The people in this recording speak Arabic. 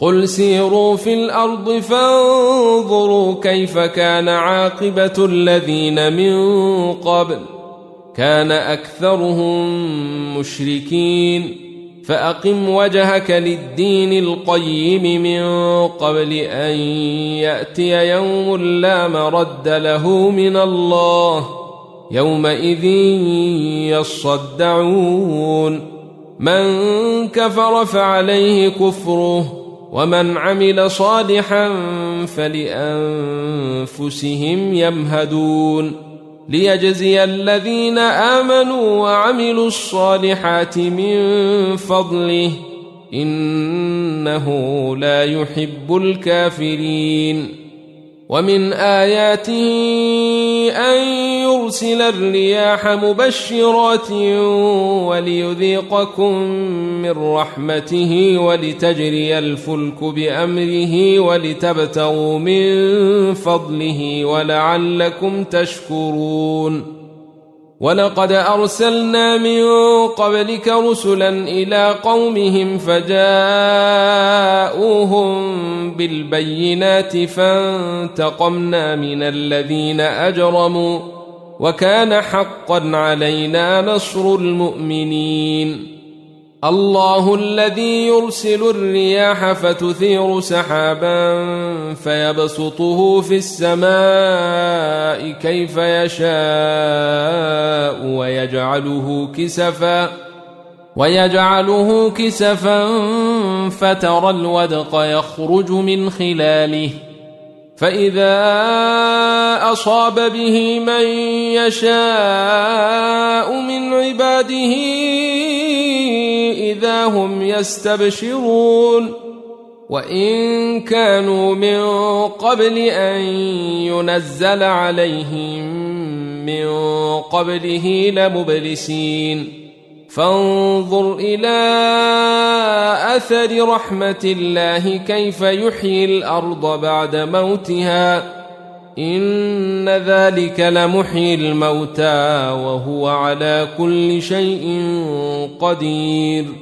قل سيروا في الأرض فانظروا كيف كان عاقبة الذين من قبل كان أكثرهم مشركين فأقم وجهك للدين القيم من قبل أن يأتي يوم لا مرد له من الله يومئذ يصدعون من كفر فعليه كفره ومن عمل صالحا فلأنفسهم يمهدون ليجزي الذين آمنوا وعملوا الصالحات من فضله إنه لا يحب الكافرين ومن آياته أن يرسل الرياح مبشرات وليذيقكم من رحمته ولتجري الفلك بأمره ولتبتغوا من فضله ولعلكم تشكرون ولقد أرسلنا من قبلك رسلا إلى قومهم فجاءوهم بالبينات فانتقمنا من الذين أجرموا وكان حقا علينا نصر المؤمنين الله الذي يرسل الرياح فتثير سحابا فيبسطه في السماء كيف يشاء ويجعله كسفا فترى الودق يخرج من خلاله فإذا أصاب به من يشاء من عباده إذا هم يستبشرون وإن كانوا من قبل أن ينزل عليهم من قبله لمبلسين فانظر إلى أثر رحمة الله كيف يحيي الأرض بعد موتها إن ذلك لمحيي الموتى وهو على كل شيء قدير